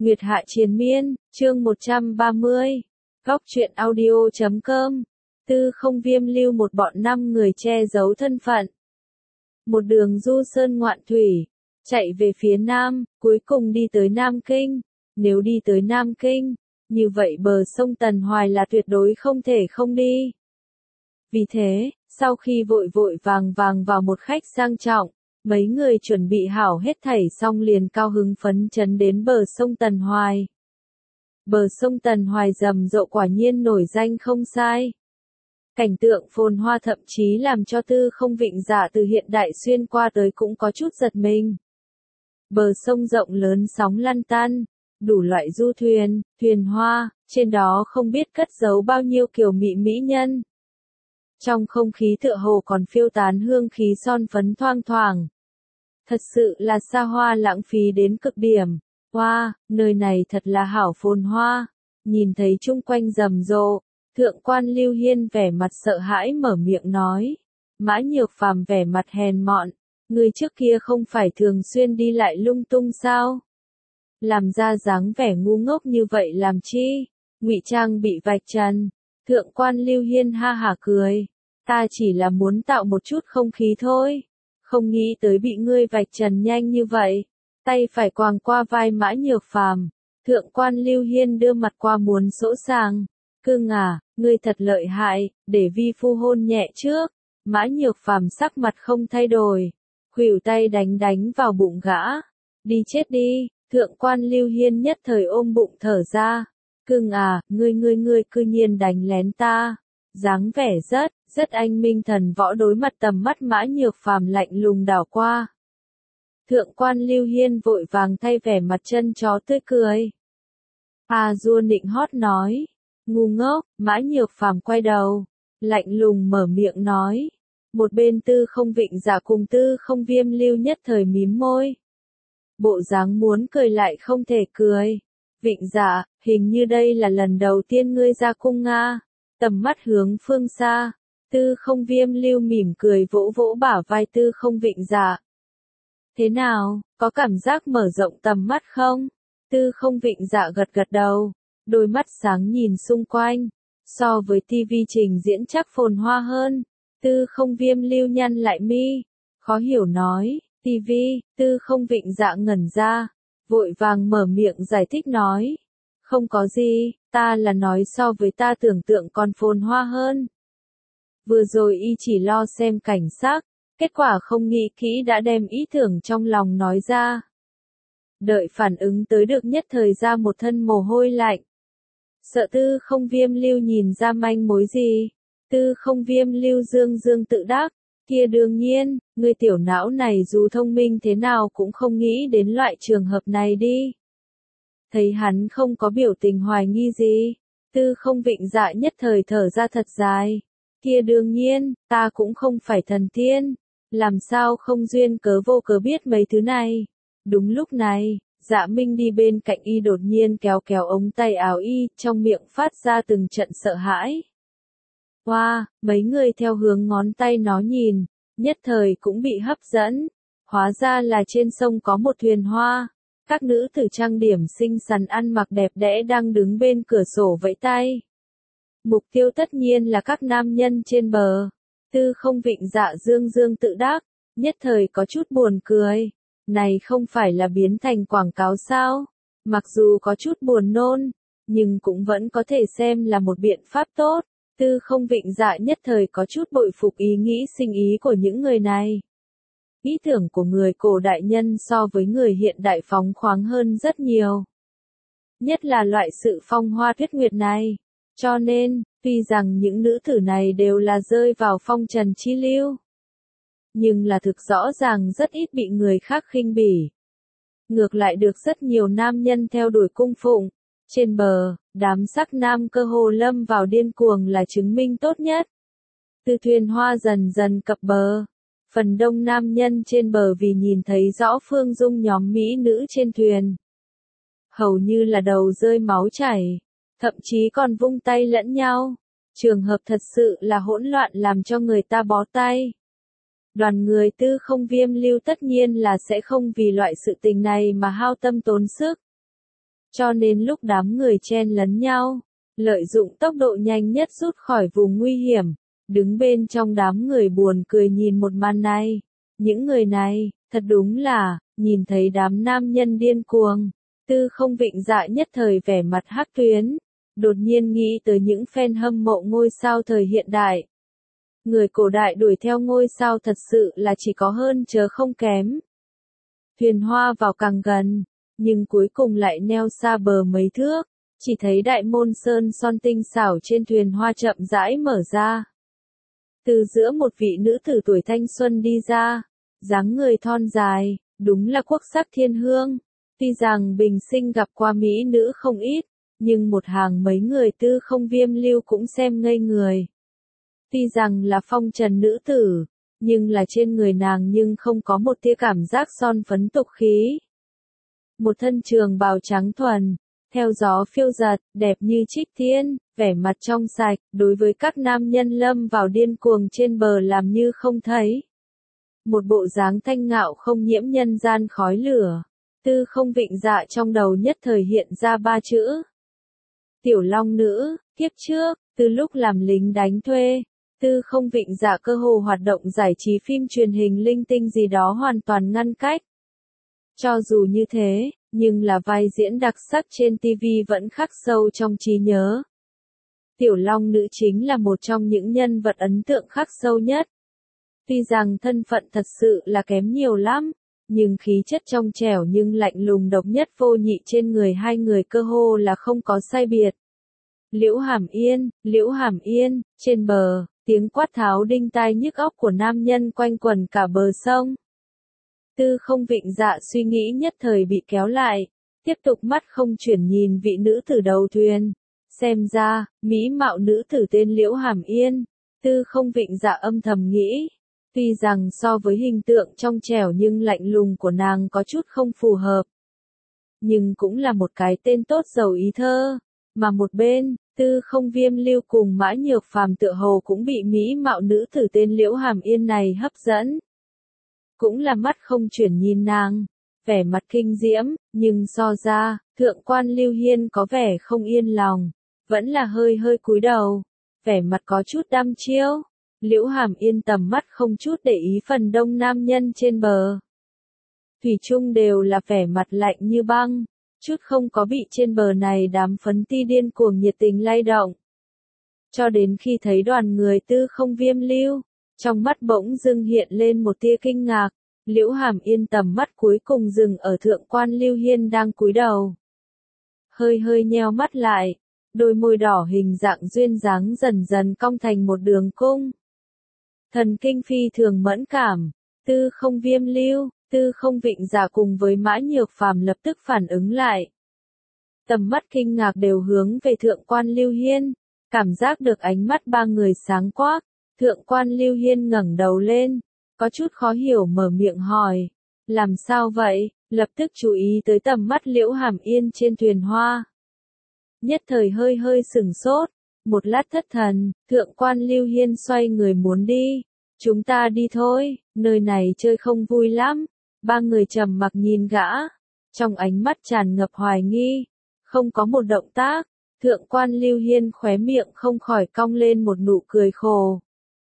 Nguyệt Hạ Triền Miên, chương 130. Góc truyện audio.com. Tư Không Viêm lưu một bọn 5 người che giấu thân phận. Một đường du sơn ngoạn thủy, chạy về phía nam, cuối cùng đi tới Nam Kinh. Nếu đi tới Nam Kinh, như vậy bờ sông Tần Hoài là tuyệt đối không thể không đi. Vì thế, sau khi vội vội vàng vàng vào một khách sang trọng, mấy người chuẩn bị hảo hết thảy xong liền cao hứng phấn chấn đến bờ sông Tần Hoài. Bờ sông Tần Hoài rầm rộ quả nhiên nổi danh không sai. Cảnh tượng phồn hoa thậm chí làm cho Tư Không Vịnh Dạ từ hiện đại xuyên qua tới cũng có chút giật mình. Bờ sông rộng lớn sóng lăn tăn, đủ loại du thuyền, thuyền hoa, trên đó không biết cất giấu bao nhiêu kiểu mỹ mỹ nhân. Trong không khí tựa hồ còn phiêu tán hương khí son phấn thoang thoảng. Thật sự là xa hoa lãng phí đến cực điểm. Wow, nơi này thật là hảo phồn hoa. Nhìn thấy chung quanh rầm rộ, Thượng quan Lưu Hiên vẻ mặt sợ hãi mở miệng nói. Mã Nhược Phàm vẻ mặt hèn mọn, người trước kia không phải thường xuyên đi lại lung tung sao? Làm ra dáng vẻ ngu ngốc như vậy làm chi? Ngụy trang bị vạch trần. Thượng quan Lưu Hiên ha hả cười. Ta chỉ là muốn tạo một chút không khí thôi. Không nghĩ tới bị ngươi vạch trần nhanh như vậy. Tay phải quàng qua vai Mã Nhược Phàm. Thượng quan Lưu Hiên đưa mặt qua muốn sỗ sàng. Cưng à, ngươi thật lợi hại, để vi phu hôn nhẹ trước. Mã Nhược Phàm sắc mặt không thay đổi. Khuỷu tay đánh vào bụng gã. Đi chết đi, thượng quan Lưu Hiên nhất thời ôm bụng thở ra. Cưng à, ngươi cư nhiên đánh lén ta. Dáng vẻ rất anh minh thần võ đối mặt tầm mắt Mã Nhược Phàm lạnh lùng đảo qua. Thượng quan Lưu Hiên vội vàng thay vẻ mặt chân chó tươi cười. A Dua nịnh hót nói. Ngu ngốc, Mã Nhược Phàm quay đầu, lạnh lùng mở miệng nói. Một bên Tư Không Vịnh Dạ cùng Tư Không Viêm lưu nhất thời mím môi. Bộ dáng muốn cười lại không thể cười. Vịnh Dạ, hình như đây là lần đầu tiên ngươi ra cung Nga. Tầm mắt hướng phương xa. Tư Không Viêm lưu mỉm cười vỗ vỗ bả vai Tư Không Vịnh Dạ. Thế nào, có cảm giác mở rộng tầm mắt không? Tư Không Vịnh Dạ gật đầu, đôi mắt sáng nhìn xung quanh. So với TV trình diễn chắc phồn hoa hơn. Tư Không Viêm lưu nhăn lại mi, khó hiểu nói, TV. Tư Không Vịnh Dạ ngẩn ra, vội vàng mở miệng giải thích nói. Không có gì, ta là nói so với ta tưởng tượng còn phồn hoa hơn. Vừa rồi y chỉ lo xem cảnh sắc, kết quả không nghĩ kỹ đã đem ý tưởng trong lòng nói ra. Đợi phản ứng tới được nhất thời ra một thân mồ hôi lạnh. Sợ Tư Không Viêm lưu nhìn ra manh mối gì. Tư Không Viêm lưu dương tự đắc. Kia đương nhiên, người tiểu não này dù thông minh thế nào cũng không nghĩ đến loại trường hợp này đi. Thấy hắn không có biểu tình hoài nghi gì. Tư Không Vịnh Dạ nhất thời thở ra thật dài. Kia đương nhiên, ta cũng không phải thần tiên. Làm sao không duyên cớ vô cớ biết mấy thứ này. Đúng lúc này, Dạ Minh đi bên cạnh y đột nhiên kéo ống tay áo y, trong miệng phát ra từng trận sợ hãi. Wow, mấy người theo hướng ngón tay nó nhìn, nhất thời cũng bị hấp dẫn. Hóa ra là trên sông có một thuyền hoa. Các nữ tử trang điểm xinh xắn ăn mặc đẹp đẽ đang đứng bên cửa sổ vẫy tay. Mục tiêu tất nhiên là các nam nhân trên bờ. Tư Không Vịnh Dạ dương tự đắc, nhất thời có chút buồn cười. Này không phải là biến thành quảng cáo sao? Mặc dù có chút buồn nôn, nhưng cũng vẫn có thể xem là một biện pháp tốt. Tư Không Vịnh Dạ nhất thời có chút bội phục ý nghĩ sinh ý của những người này. Ý tưởng của người cổ đại nhân so với người hiện đại phóng khoáng hơn rất nhiều. Nhất là loại sự phong hoa tuyết nguyệt này. Cho nên, tuy rằng những nữ tử này đều là rơi vào phong trần chi lưu, nhưng là thực rõ ràng rất ít bị người khác khinh bỉ. Ngược lại được rất nhiều nam nhân theo đuổi cung phụng. Trên bờ, đám sắc nam cơ hồ lâm vào điên cuồng là chứng minh tốt nhất. Từ thuyền hoa dần cập bờ. Phần đông nam nhân trên bờ vì nhìn thấy rõ phương dung nhóm mỹ nữ trên thuyền. Hầu như là đầu rơi máu chảy. Thậm chí còn vung tay lẫn nhau. Trường hợp thật sự là hỗn loạn làm cho người ta bó tay. Đoàn người Tư Không Viêm lưu tất nhiên là sẽ không vì loại sự tình này mà hao tâm tốn sức. Cho nên lúc đám người chen lấn nhau, lợi dụng tốc độ nhanh nhất rút khỏi vùng nguy hiểm, đứng bên trong đám người buồn cười nhìn một màn này. Những người này, thật đúng là, nhìn thấy đám nam nhân điên cuồng, Tư Không Vịnh Dạ nhất thời vẻ mặt hắc tuyến, đột nhiên nghĩ tới những fan hâm mộ ngôi sao thời hiện đại. Người cổ đại đuổi theo ngôi sao thật sự là chỉ có hơn chớ không kém. Thuyền hoa vào càng gần, nhưng cuối cùng lại neo xa bờ mấy thước, chỉ thấy đại môn sơn son tinh xảo trên thuyền hoa chậm rãi mở ra. Từ giữa một vị nữ tử tuổi thanh xuân đi ra, dáng người thon dài, đúng là quốc sắc thiên hương. Tuy rằng bình sinh gặp qua mỹ nữ không ít, nhưng một hàng mấy người Tư Không Viêm Lưu cũng xem ngây người. Tuy rằng là phong trần nữ tử, nhưng là trên người nàng nhưng không có một tia cảm giác son phấn tục khí. Một thân trường bào trắng thuần, theo gió phiêu giật, đẹp như trích tiên, vẻ mặt trong sạch, đối với các nam nhân lâm vào điên cuồng trên bờ làm như không thấy. Một bộ dáng thanh ngạo không nhiễm nhân gian khói lửa. Tư Không Vịnh Dạ trong đầu nhất thời hiện ra ba chữ. Tiểu Long Nữ. Kiếp trước, từ lúc làm lính đánh thuê, Tư Không Vịnh Dạ cơ hồ hoạt động giải trí phim truyền hình linh tinh gì đó hoàn toàn ngăn cách. Cho dù như thế, nhưng là vai diễn đặc sắc trên TV vẫn khắc sâu trong trí nhớ. Tiểu Long Nữ chính là một trong những nhân vật ấn tượng khắc sâu nhất. Tuy rằng thân phận thật sự là kém nhiều lắm, nhưng khí chất trong trẻo nhưng lạnh lùng độc nhất vô nhị trên người hai người cơ hồ là không có sai biệt. Liễu Hàm Yên, trên bờ, tiếng quát tháo đinh tai nhức óc của nam nhân quanh quẩn cả bờ sông. Tư Không Vịnh Dạ suy nghĩ nhất thời bị kéo lại, tiếp tục mắt không chuyển nhìn vị nữ tử đầu thuyền. Xem ra, mỹ mạo nữ tử tên Liễu Hàm Yên, Tư Không Vịnh Dạ âm thầm nghĩ. Tuy rằng so với hình tượng trong trẻo nhưng lạnh lùng của nàng có chút không phù hợp. Nhưng cũng là một cái tên tốt giàu ý thơ. Mà một bên, Tư Không Viêm Lưu cùng Mã Nhược Phàm tựa hồ cũng bị mỹ mạo nữ tử tên Liễu Hàm Yên này hấp dẫn. Cũng là mắt không chuyển nhìn nàng, vẻ mặt kinh diễm, nhưng so ra, thượng quan Lưu Hiên có vẻ không yên lòng, vẫn là hơi hơi cúi đầu, vẻ mặt có chút đăm chiêu. Liễu Hàm Yên tầm mắt không chút để ý phần đông nam nhân trên bờ. Thủy chung đều là vẻ mặt lạnh như băng, chút không có bị trên bờ này đám phấn ti điên cuồng nhiệt tình lay động. Cho đến khi thấy đoàn người Tư Không Viêm Lưu, trong mắt bỗng dưng hiện lên một tia kinh ngạc, Liễu Hàm Yên tầm mắt cuối cùng dừng ở thượng quan Lưu Hiên đang cúi đầu. Hơi hơi nheo mắt lại, đôi môi đỏ hình dạng duyên dáng dần dần cong thành một đường cung. Thần kinh phi thường mẫn cảm, Tư Không Viêm Lưu, Tư Không Vịnh Dạ cùng với Mã Nhược Phàm lập tức phản ứng lại. Tầm mắt kinh ngạc đều hướng về thượng quan Lưu Hiên, cảm giác được ánh mắt ba người sáng quắc. Thượng quan Lưu Hiên ngẩng đầu lên, có chút khó hiểu mở miệng hỏi, làm sao vậy, lập tức chú ý tới tầm mắt Liễu Hàm Yên trên thuyền hoa. Nhất thời hơi hơi sửng sốt, một lát thất thần, thượng quan Lưu Hiên xoay người muốn đi, chúng ta đi thôi, nơi này chơi không vui lắm. Ba người trầm mặc nhìn gã, trong ánh mắt tràn ngập hoài nghi, không có một động tác, thượng quan Lưu Hiên khóe miệng không khỏi cong lên một nụ cười khổ.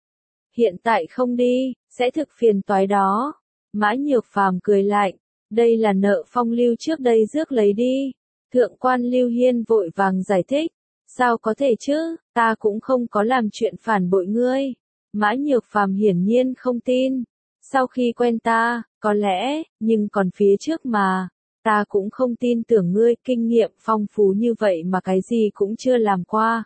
Hiện tại không đi, sẽ thực phiền toái đó. Mã Nhược Phàm cười lạnh, đây là nợ phong lưu trước đây rước lấy đi. Thượng quan Lưu Hiên vội vàng giải thích, sao có thể chứ, ta cũng không có làm chuyện phản bội ngươi. Mã Nhược Phàm hiển nhiên không tin. Sau khi quen ta, có lẽ, nhưng còn phía trước mà, ta cũng không tin tưởng ngươi kinh nghiệm phong phú như vậy mà cái gì cũng chưa làm qua.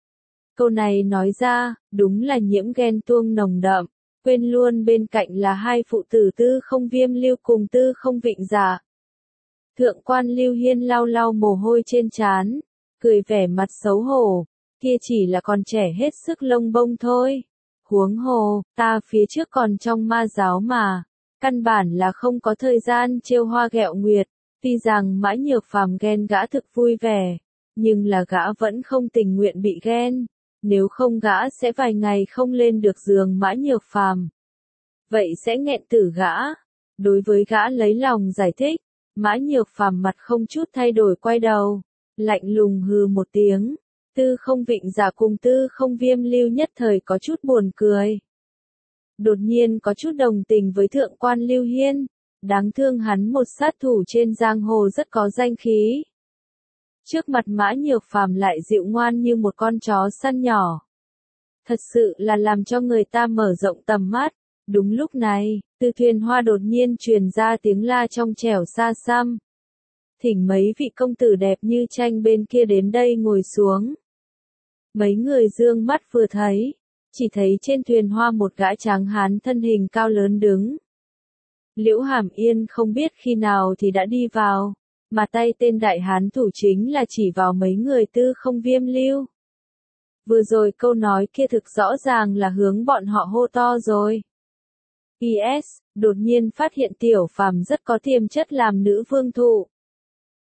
Câu này nói ra, đúng là nhiễm ghen tuông nồng đậm, quên luôn bên cạnh là hai phụ tử Tư Không Viêm Lưu cùng Tư Không Vịnh Dạ. Thượng quan Lưu Hiên lau lau mồ hôi trên trán, cười vẻ mặt xấu hổ, kia chỉ là còn trẻ hết sức lông bông thôi. Huống hồ, ta phía trước còn trong ma giáo mà, căn bản là không có thời gian trêu hoa ghẹo nguyệt. Tuy rằng Mã Nhược Phàm ghen gã thực vui vẻ, nhưng là gã vẫn không tình nguyện bị ghen, nếu không gã sẽ vài ngày không lên được giường Mã Nhược Phàm. Vậy sẽ nghẹn tử gã. Đối với gã lấy lòng giải thích, Mã Nhược Phàm mặt không chút thay đổi quay đầu, lạnh lùng hừ một tiếng. Tư Không Vịnh Giả cùng Tư Không Viêm Lưu nhất thời có chút buồn cười. Đột nhiên có chút đồng tình với thượng quan Lưu Hiên, đáng thương hắn một sát thủ trên giang hồ rất có danh khí. Trước mặt Mã Nhược Phàm lại dịu ngoan như một con chó săn nhỏ. Thật sự là làm cho người ta mở rộng tầm mắt. Đúng lúc này, từ thuyền hoa đột nhiên truyền ra tiếng la trong trẻo xa xăm. Thỉnh mấy vị công tử đẹp như tranh bên kia đến đây ngồi xuống. Mấy người dương mắt vừa thấy, chỉ thấy trên thuyền hoa một gã tráng hán thân hình cao lớn đứng. Liễu Hàm Yên không biết khi nào thì đã đi vào, mà tay tên đại hán thủ chính là chỉ vào mấy người Tư Không Viêm Lưu. Vừa rồi câu nói kia thực rõ ràng là hướng bọn họ hô to rồi. PS, đột nhiên phát hiện Tiểu Phàm rất có tiềm chất làm nữ vương thụ.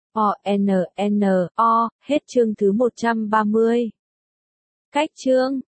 O, hết chương thứ 130. Cách chương